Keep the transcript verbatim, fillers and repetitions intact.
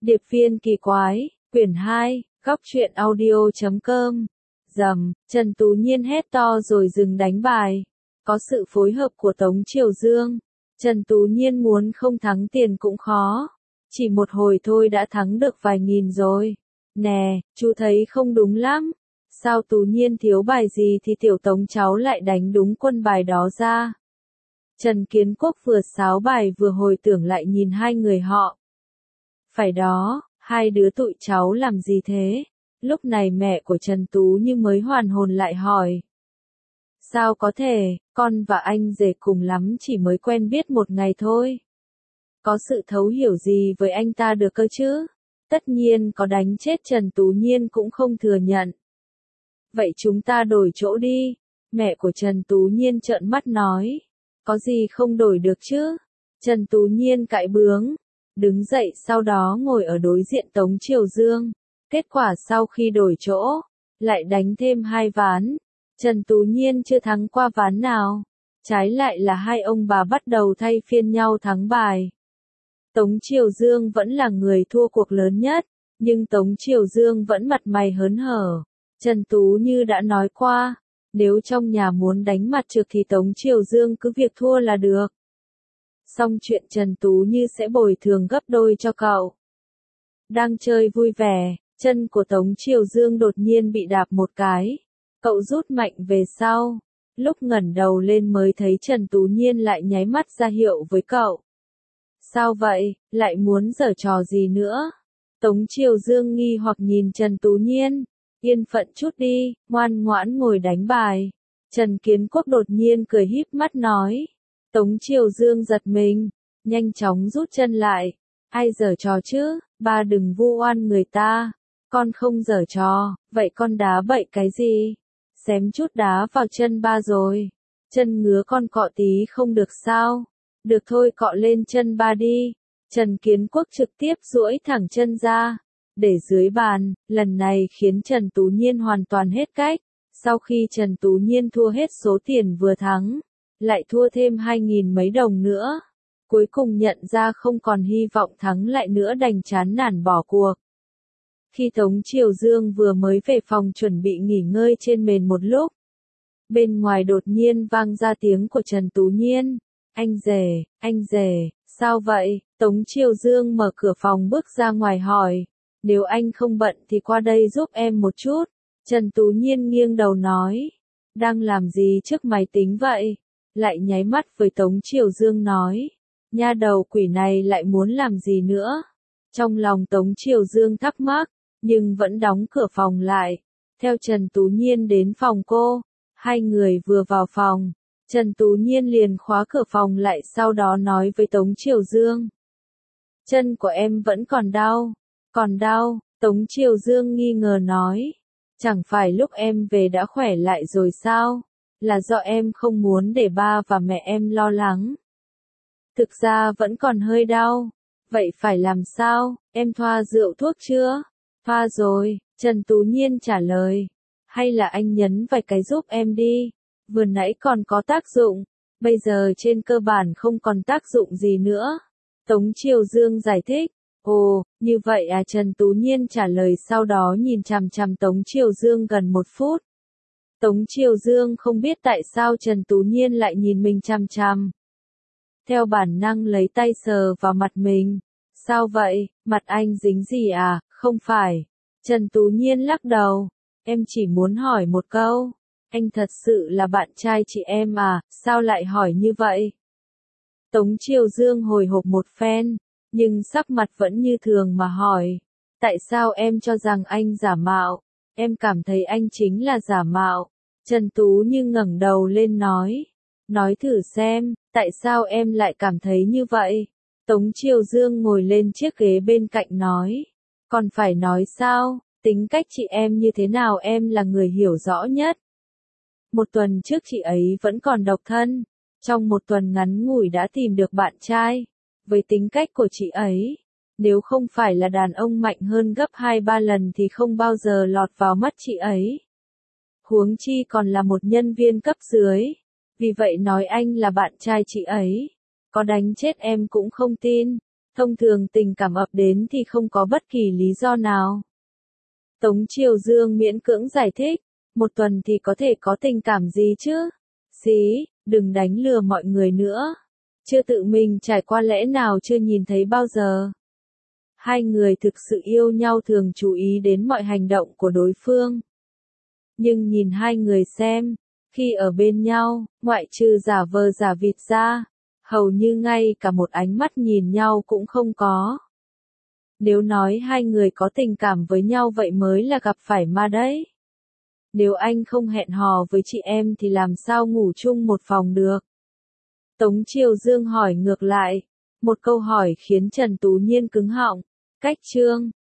Điệp viên kỳ quái, quyển hai, góc truyện audio chấm com. Rầm, Trần Tú Nhiên hét to rồi dừng đánh bài. Có sự phối hợp của Tống Triều Dương. Trần Tú Nhiên muốn không thắng tiền cũng khó. Chỉ một hồi thôi đã thắng được vài nghìn rồi. Nè, chú thấy không đúng lắm. Sao Tú Nhiên thiếu bài gì thì tiểu Tống cháu lại đánh đúng quân bài đó ra. Trần Kiến Quốc vừa sáo bài vừa hồi tưởng lại nhìn hai người họ. Phải đó, hai đứa tụi cháu làm gì thế? Lúc này mẹ của Trần Tú Như mới hoàn hồn lại hỏi. Sao có thể, con và anh rể cùng lắm chỉ mới quen biết một ngày thôi. Có sự thấu hiểu gì với anh ta được cơ chứ? Tất nhiên có đánh chết Trần Tú Nhiên cũng không thừa nhận. Vậy chúng ta đổi chỗ đi. Mẹ của Trần Tú Nhiên trợn mắt nói. Có gì không đổi được chứ? Trần Tú Nhiên cãi bướng. Đứng dậy sau đó ngồi ở đối diện Tống Triều Dương. Kết quả sau khi đổi chỗ, lại đánh thêm hai ván. Trần Tú Nhiên chưa thắng qua ván nào. Trái lại là hai ông bà bắt đầu thay phiên nhau thắng bài. Tống Triều Dương vẫn là người thua cuộc lớn nhất, nhưng Tống Triều Dương vẫn mặt mày hớn hở. Trần Tú Như đã nói qua, nếu trong nhà muốn đánh mặt trược thì Tống Triều Dương cứ việc thua là được. Xong chuyện Trần Tú Như sẽ bồi thường gấp đôi cho cậu. Đang chơi vui vẻ, chân của Tống Triều Dương đột nhiên bị đạp một cái. Cậu rút mạnh về sau. Lúc ngẩng đầu lên mới thấy Trần Tú Nhiên lại nháy mắt ra hiệu với cậu. Sao vậy, lại muốn giở trò gì nữa? Tống Triều Dương nghi hoặc nhìn Trần Tú Nhiên. Yên phận chút đi, ngoan ngoãn ngồi đánh bài. Trần Kiến Quốc đột nhiên cười híp mắt nói. Tống Triều Dương giật mình, nhanh chóng rút chân lại. Ai giở trò chứ, ba đừng vu oan người ta. Con không giở trò, vậy con đá bậy cái gì? Xém chút đá vào chân ba rồi. Chân ngứa con cọ tí không được sao? Được thôi cọ lên chân ba đi. Trần Kiến Quốc trực tiếp duỗi thẳng chân ra. Để dưới bàn, lần này khiến Trần Tú Nhiên hoàn toàn hết cách. Sau khi Trần Tú Nhiên thua hết số tiền vừa thắng, lại thua thêm hai nghìn mấy đồng nữa. Cuối cùng nhận ra không còn hy vọng thắng lại nữa đành chán nản bỏ cuộc. Khi Tống Triều Dương vừa mới về phòng chuẩn bị nghỉ ngơi trên mền một lúc, bên ngoài đột nhiên vang ra tiếng của Trần Tú Nhiên. Anh rể, anh rể, sao vậy? Tống Triều Dương mở cửa phòng bước ra ngoài hỏi. Nếu anh không bận thì qua đây giúp em một chút. Trần Tú Nhiên nghiêng đầu nói. Đang làm gì trước máy tính vậy? Lại nháy mắt với Tống Triều Dương nói. Nha đầu quỷ này lại muốn làm gì nữa? Trong lòng Tống Triều Dương thắc mắc, nhưng vẫn đóng cửa phòng lại. Theo Trần Tú Nhiên đến phòng cô, hai người vừa vào phòng. Trần Tú Nhiên liền khóa cửa phòng lại sau đó nói với Tống Triều Dương. Chân của em vẫn còn đau. Còn đau, Tống Triều Dương nghi ngờ nói. Chẳng phải lúc em về đã khỏe lại rồi sao? Là do em không muốn để ba và mẹ em lo lắng. Thực ra vẫn còn hơi đau. Vậy phải làm sao? Em thoa rượu thuốc chưa? Thoa rồi, Trần Tú Nhiên trả lời. Hay là anh nhấn vài cái giúp em đi. Vừa nãy còn có tác dụng. Bây giờ trên cơ bản không còn tác dụng gì nữa. Tống Triều Dương giải thích. Ồ, như vậy à? Trần Tú Nhiên trả lời sau đó nhìn chằm chằm Tống Triều Dương gần một phút. Tống Triều Dương không biết tại sao Trần Tú Nhiên lại nhìn mình chằm chằm. Theo bản năng lấy tay sờ vào mặt mình. Sao vậy, mặt anh dính gì à? Không phải. Trần Tú Nhiên lắc đầu. Em chỉ muốn hỏi một câu. Anh thật sự là bạn trai chị em à? Sao lại hỏi như vậy? Tống Triều Dương hồi hộp một phen, nhưng sắc mặt vẫn như thường mà hỏi. Tại sao em cho rằng anh giả mạo? Em cảm thấy anh chính là giả mạo. Trần Tú Như ngẩng đầu lên nói. Nói thử xem, tại sao em lại cảm thấy như vậy? Tống Triều Dương ngồi lên chiếc ghế bên cạnh nói. Còn phải nói sao, tính cách chị em như thế nào em là người hiểu rõ nhất. Một tuần trước chị ấy vẫn còn độc thân. Trong một tuần ngắn ngủi đã tìm được bạn trai. Với tính cách của chị ấy, nếu không phải là đàn ông mạnh hơn gấp hai ba lần thì không bao giờ lọt vào mắt chị ấy. Huống chi còn là một nhân viên cấp dưới. Vì vậy nói anh là bạn trai chị ấy. Có đánh chết em cũng không tin. Thông thường tình cảm ập đến thì không có bất kỳ lý do nào. Tống Triều Dương miễn cưỡng giải thích, một tuần thì có thể có tình cảm gì chứ? Xí, đừng đánh lừa mọi người nữa. Chưa tự mình trải qua lẽ nào chưa nhìn thấy bao giờ. Hai người thực sự yêu nhau thường chú ý đến mọi hành động của đối phương. Nhưng nhìn hai người xem, khi ở bên nhau, ngoại trừ giả vờ giả vịt ra, hầu như ngay cả một ánh mắt nhìn nhau cũng không có. Nếu nói hai người có tình cảm với nhau vậy mới là gặp phải ma đấy. Nếu anh không hẹn hò với chị em thì làm sao ngủ chung một phòng được? Tống Triều Dương hỏi ngược lại, một câu hỏi khiến Trần Tú Nhiên cứng họng. Cách Trương